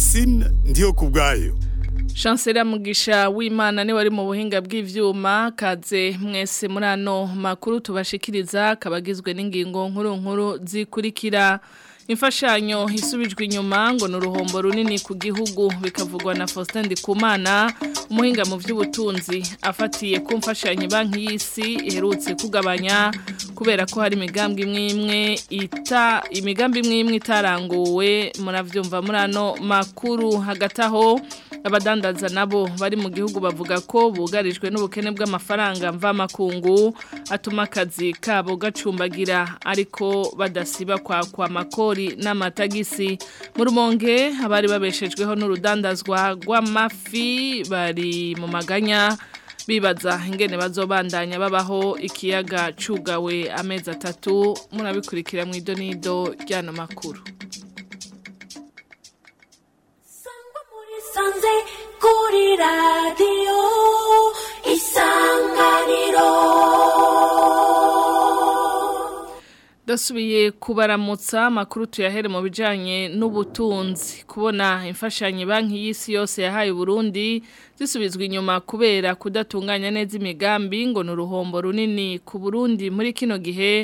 Francine ndiyo kubgayo. Chancellor Mugisha w'Imana ni wari mu buhinga bw'ivyuma kaze mwese murano makuru tubashikiriza kabagizwe n'ingingo nkuru zikurikira. Imfashanyo isubijwe inyuma ngo n'uruhombo runini ku gihugu bikavugwa na Faustin Ndikumana umuhinga mu vy'ubutunzi afatiye ku mfashanyo banki y'isi iherutse kugabanya kubera ko hari imigambi imwe itaranguwe muravyumva murano makuru hagataho abadandaza nabo bari mu gihugu bavuga ko bugarijwe n'ubukene bw'amafaranga mva makungu atuma akazi kabo gacumbagira ariko badasiba kwa makori n'amatagisi mu Rumonge abari babeshejweho n'urudandazwa rw'amafi bari mu maganya bibaza ingene bazobandanya babaho ikiyaga cugawe amezi 3 murabikurikira mu idonido ryano makuru. Sanze kuri radio Isanganiro. Dasubiye kubaramutsa makuru tuyahere mu bijanye n'ubutunzi kubona imfashanyo banki y'isi yose yahaye Burundi zisubizwa inyuma kubera kudatunganya neza imigambi ngo n'uruhombo runini ku Burundi muri kino gihe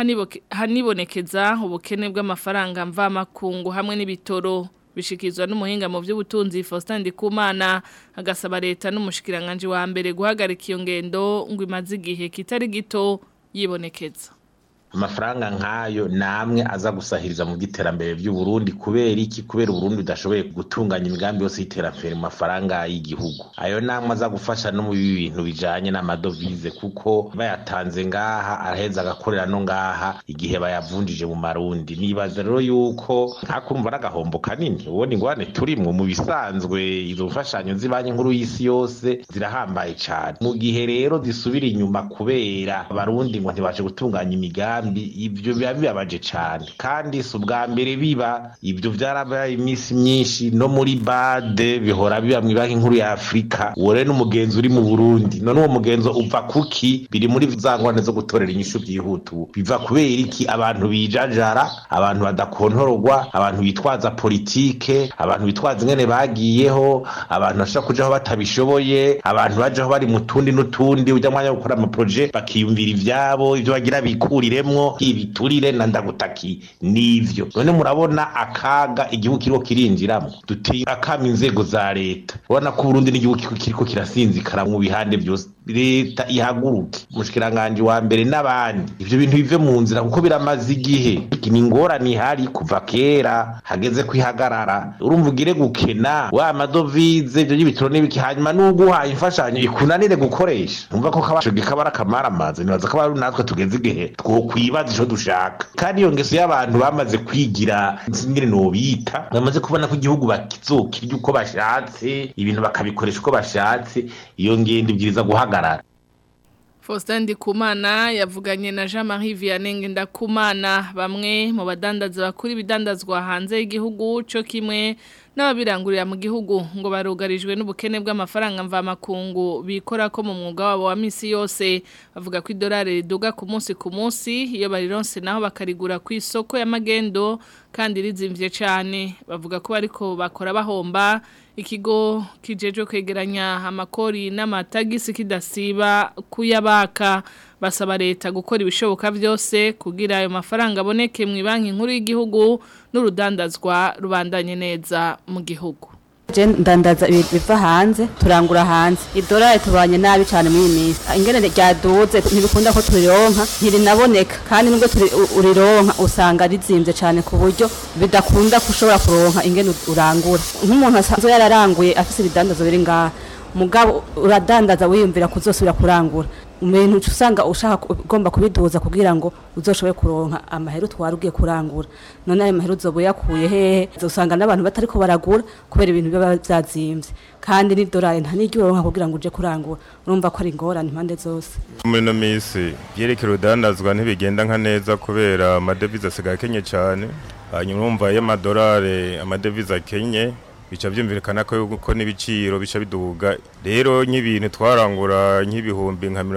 hanibonekeza ubukene bw'amafaranga mva makungu hamwe n'ibitoro bishikizwa n'umuhinga mu by'ubutunzi Faustin Ndikumana agasaba leta n'umushikiranganje wa mbere guhagarika iyo ngendo ngo imaze igihe kitari gito yibonekeza. Amafaranga nkayo namwe aza gusahiriza mu giterambere by'u Burundi kubera iki kubera Burundi udashoboye gutunganya imigambi yose y'iterambere mu mafaranga y'igihugu ayo namwe aza gufasha no mu bintu bijanye n'amadovize kuko bayatanze ngaha araheza agakorera no ngaha igihe bayavunjije mu marundi nibaza rero yuko ntakurumva n'agahombo kanini ubone ingwane turimwe mu bisanzwe izo mfashanyo zibanye nkuru y'isi yose zirahambaye cyane mu gihe rero zisubira inyuma kubera abarundi ngo ntibashe gutunganya imigambi ibyo bibabaje cyane kandi si ubwa mbere biba ibyo byarabaye iminsi myinshi no muri bade bihora biba mu banki nkuru ya Afrika wore n'umugenzo uri mu Burundi none uwo mugenzo uva kuki biri muri zangwane zo gutorera inyishu byihutu biva kubera iki abantu bijajara abantu badakontororwa abantu bitwaza politike abantu bitwaza ingene bagiyeho abantu bashaka kujaho batabishoboye abantu bajaho bari mu tundi n'utundi ujya mwanya gukora ama projet bakiyumvira ivyabo ivyo bagira bikuriremwo ibiturire na ndagutaki nivyo none murabona akaga igihugu kiriko kirinjiramo duteye akama inzego za leta ubona ko Burundi n'igihugu kiriko kirasinzikara mu bihande byose leta ihaguruke umushikiranganje wa mbere n'abandi ivyo bintu bive mu nzira kuko biramaze igihe ni ngorane ihari kuva kera hageze kwihagarara urumva ugire gukena wa madovize byo y'ibitoro n'ibiki hanyuma n'uguhaye imfashanyo ikunanire gukoresha umva ko kabasho gikabara kamara amazi nibaza ko bari natwe tugeze igihe twokwibaza ico dushaka kandi iyo ngeso y'abantu bamaze kwigira ingene no bita bamaze kubona ko igihugu bakizokirya uko bashatse ibintu bakabikoresha uko bashatse iyo ngende ibwiriza guhagarara. Faustin Ndikumana yavuganye na Jean-Marie Vianney Ngendakumana bamwe mu badandaza bakuri bidandazwa hanze y'igihugu cyo kimwe n'ababirangurira mu gihugu ngo barugarijwe n'ubukene bw'amafaranga mva makungu bikora ko mu mwuga wabo wa misi yose bavuga ko idolari riduga ku munsi iyo barironse naho bakarigura ku isoko ya magendo kandi rizimvye cyane bavuga ko bariko bakora bahomba ikigo kijeje kwegeranya amakori n'amatagisi kidasiba kuyabaka basaba leta gukora ibishoboka byose kugira ayo mafaranga aboneke mu banki nkuru y'igihugu n'urudandazwa rubandanye neza mu gihugu. Ndandaza biva hanze turangura hanze idolari tubanye nabi cyane muri minsi ingene ryaduze ntibikunda ko turironka ntirinaboneka kandi nubwo urironka usanga rizimvye cyane ku buryo bidakunda kushobora kuronka ingene urangura nk'umuntu asanzwe yararanguye afise ibidandazo biri ngaha mugabo uradandaza wiyumvira kuzosubira kurangura umuntu usanga ushaka ugomba kubiduza kugira ngo uzoshobore kuronka amahero twarugiye kurangura none ayo mahero uzobuyakuye hehe uzosanga n'abantu batariko baragura kubera ibintu biba byazimvye kandi ni dolari nta n'iryo uronka kugira ngo uje kurangura urumva ko ari ingorane impande zose muri no misi byerekera udandazwa ntibigenda nka neza kubera amadevize asigaye kenye cyane hanyuma urumva y'amadolari amadevize akenye bica byumvikana ko n'ibiciro bica biduga rero nk'ibintu twarangura nk'ibihumbi nka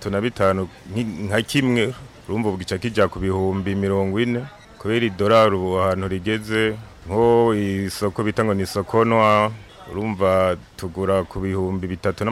35 nka kimwe urumva bugica kija ku bihumbi 40 kubera idolari ubu ahantu rigeze nko isoko bita ngo ni sokonwa urumva tugura ku bihumbi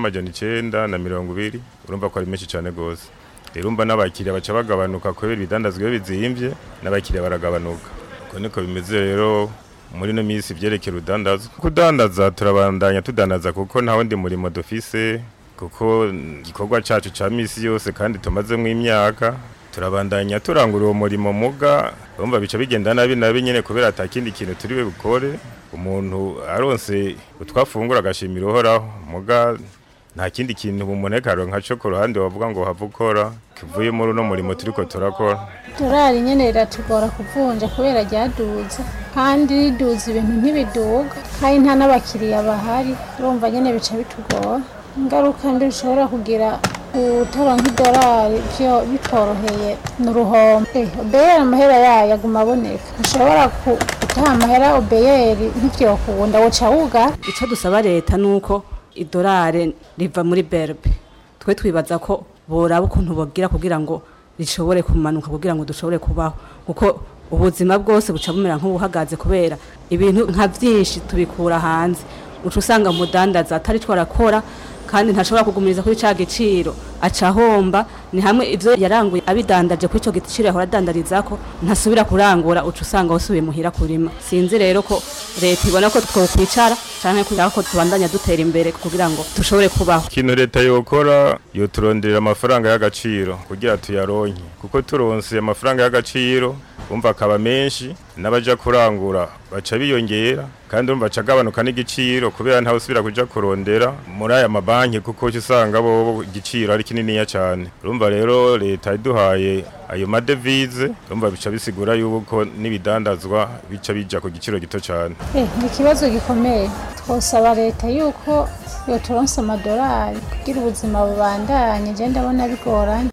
3,920 urumva ko ari menshi cyane gose urumva n'abakiriya baca bagabanuka kubera ibidandazwa bizimvye n'abakiriya baragabanuka ko niko bimeze rero muri no minsi byerekera udandazwa kudandaza turabandanya tudandaza kuko nta wundi murimo dufise kuko igikorwa cacu ca misi yose kandi tumazemo imyaka turabandanya turangura uwo murimo muga urumva bica bigenda nabi nyene kubera atakindi kintu turiwe bukore umuntu aronse utwafungura agashimira uhoraho muga nta kindi kintu umuntu nka cyo ku ruhande wavuga ngo havukora kivuye muri no murimo turiko turakora dorari nyene iratugora kuvunja kubera ryaduze kandi riduze ibintu ntibiduga kandi nta n'abakiriya bahari urumva nyene bica bitugora ingaruka mbi bishobora kugira utaronka idorari byo bitoroheye n'uruhombe obeyeri amahera yayo aguma aboneka ushobora gutaha amahera obeyeri ntivyokunda woca wuga ico dusaba leta nuko idorari riva muri berbe twe twibaza ko boraba ukuntu bogira kugira ngo rishobore kumanuka kugira ngo dushobore kubaho kuko ubuzima bwose buca bumera nk'ubuhagaze kubera ibintu nka byinshi tubikura hanze uca usanga mudandaza atari twarakora kandi ntashobora kugumiriza kuri ca giciro aca homba ni hamwe ivyo yaranguye abidandaje kuri ico giciro yahora adandarizako ntasubira kurangura uca usanga wasubiye muhira kurima sinzi rero ko leta ibona ko twokwicara canke kugira ko tubandanya dutera imbere kugira ngo dushobore kubaho ikintu leta yokora yoturonderera amafaranga y'agaciro kugira tuyaronke kuko turonse amafaranga y'agaciro umva akaba menshi n'abaja kurangura baca biyongera kandi umva cagabanuka n'igiciro kubera ntawe usubira kuja kurondera muri aya mabanki kuko usanga bo igiciro ari kinini cyane urumva rero leta iduhaye ayo madevize urumva bica bisigura yuko n'ibidandazwa bica bija ku giciro gito cyane ni ikibazo gikomeye twosaba leta yuko yoturonsa amadolari kugira ubuzima bubandanye je ndabona bigoranye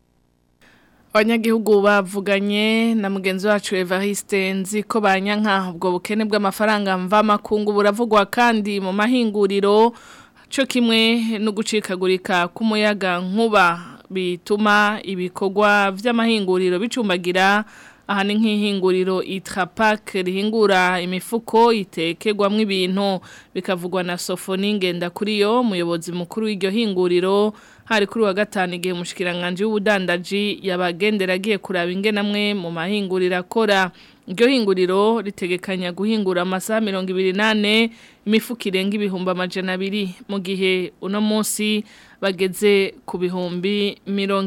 abanyagihugu bavuganye na mugenzi wacu Evariste Nziko banyanka ubwo bukene bw'amafaranga mva makungu buravugwa kandi mu mahinguriro cyo kimwe no gucikagurika k'umuyaga nkuba bituma ibikorwa vy'amahinguriro bicumbagira aha ni nk'ihinguriro Itrapak rihingura imifuko itekegwamwe ibintu bikavugwa na Sofoni ngenda kuri yo muyobozi mukuru w'iryo hinguriro hari kuri wa gatanu igihe umushikiranganje w'ubudandaji yabagenderagiye kuraba ingenamwe mu mahinguriro akora iryo hinguriro ritegekanya guhingura amasaha 28 imifuko irenga ibihumbi 200 mu gihe uno munsi bageze ku bihumbi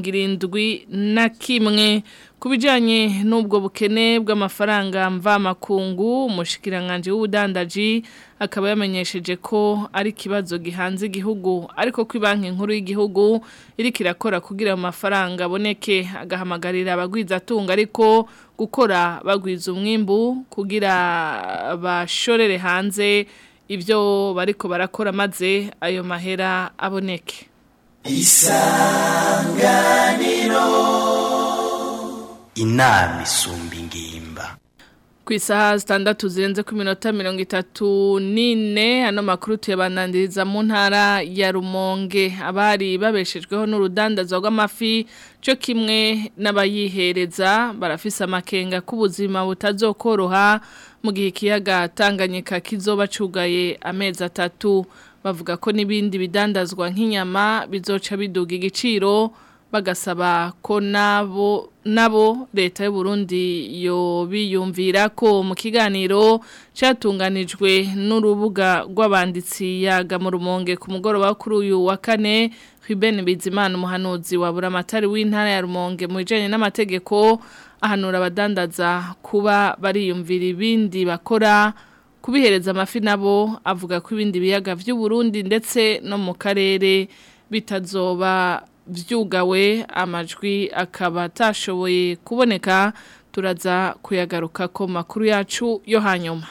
71 kubijanye n'ubwo bukene bw'amafaranga mva makungu umushikiranganje w'ubudandaji akaba yamenyesheje ko ari kibazo gihanze igihugu ariko ko banki nkuru y'igihugu iri kirakora kugira amafaranga aboneke agahamagarira abagwiza atunga ariko gukora bagwiza umwimbu kugira bashorere hanze ibyo bariko barakora maze ayo mahera aboneke. Isanganiro inama isumba ingimba ku isaha 6 zirenze ku minota 34 hano makuru tuyabanandiriza mu ntara ya Rumonge abari babeshejweho n'urudandazwa rw'amafi cyo kimwe n'abayihereza barafisa amakenga k'ubuzima butazokoroha mu gihe kiyaga Tanganyika kizoba cugaye amezi 3 bavuga ko nibindi bidandazwa nk'inyama bizoca biduga igiciro bagasaba ko nabo leta y'u Burundi yo biyumvira ko mu kiganiro cyatunganijwe n'urubuga rw'abanditsi yaga mu Rumonge ku mugoroba kuri uyu wa kane Ruben Bizimana umuhanuzi wa Buramatari w'intara ya Rumonge mu bijanye n'amategeko ahanura abadandaza kuba bariyumvira ibindi bakora kubihereza amafi nabo avuga ko ibindi biyaga by'u Burundi ndetse no mu karere bitazoba vyugawe amajwi akaba atashoboye kuboneka turaza kuyagaruka ko makuru yacu yo hanyuma.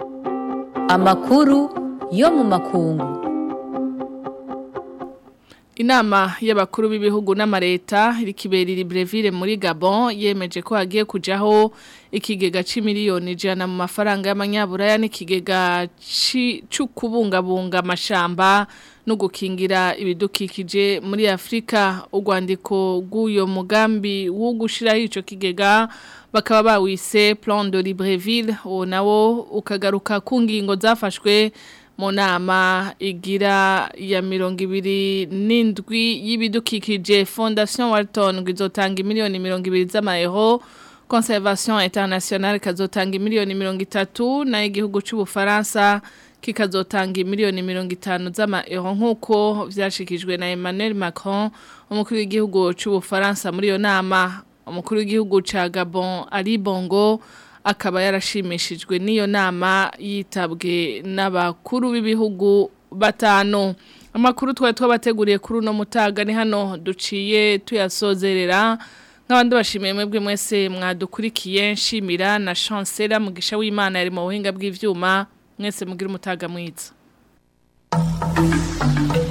Amakuru yo mu makungu. Inama y'abakuru b'ibihugu n'amareta irikibera Libreville muri Gabon yemeje ko hagiye kujaho ikigega c'imiliyoni 100 mu mafaranga y'amanyaburaya n'ikigega c'ukubungabunga amashamba no gukingira ibidukikije muri Afrika. Urwandiko rw'uyo mugambi wo gushiraho ico kigega bakaba bawise Plan de Libreville nawo ukagaruka ku ngingo zafashwe mu nama igira ya 27 y'ibidukikije. Fondation Walton ngizotanga miliyoni 20 z'amayero, Conservation Internationale kazotanga miliyoni 30 na igihugu c'Ubufaransa kikazotanga miliyoni 50 z'amayero nkuko vyashikijwe na Emmanuel Macron umukuru w'igihugu c'Ubufaransa muri yo nama. Umukuru w'igihugu ca Gabon Ali Bongo akaba yarashimishijwe n'iyo nama yitabwe n'abakuru b'ibihugu batanu. Amakuru twabateguriye kuri uno mutaga ni hano duciye tuyasozerera. Nk'abandi bashimiye mwebwe mwese mwadukurikiye, nshimira na Chancela Mugisha w'Imana yari mu buhinga bw'ivyuma. Mwese mugira umutaga mwiza.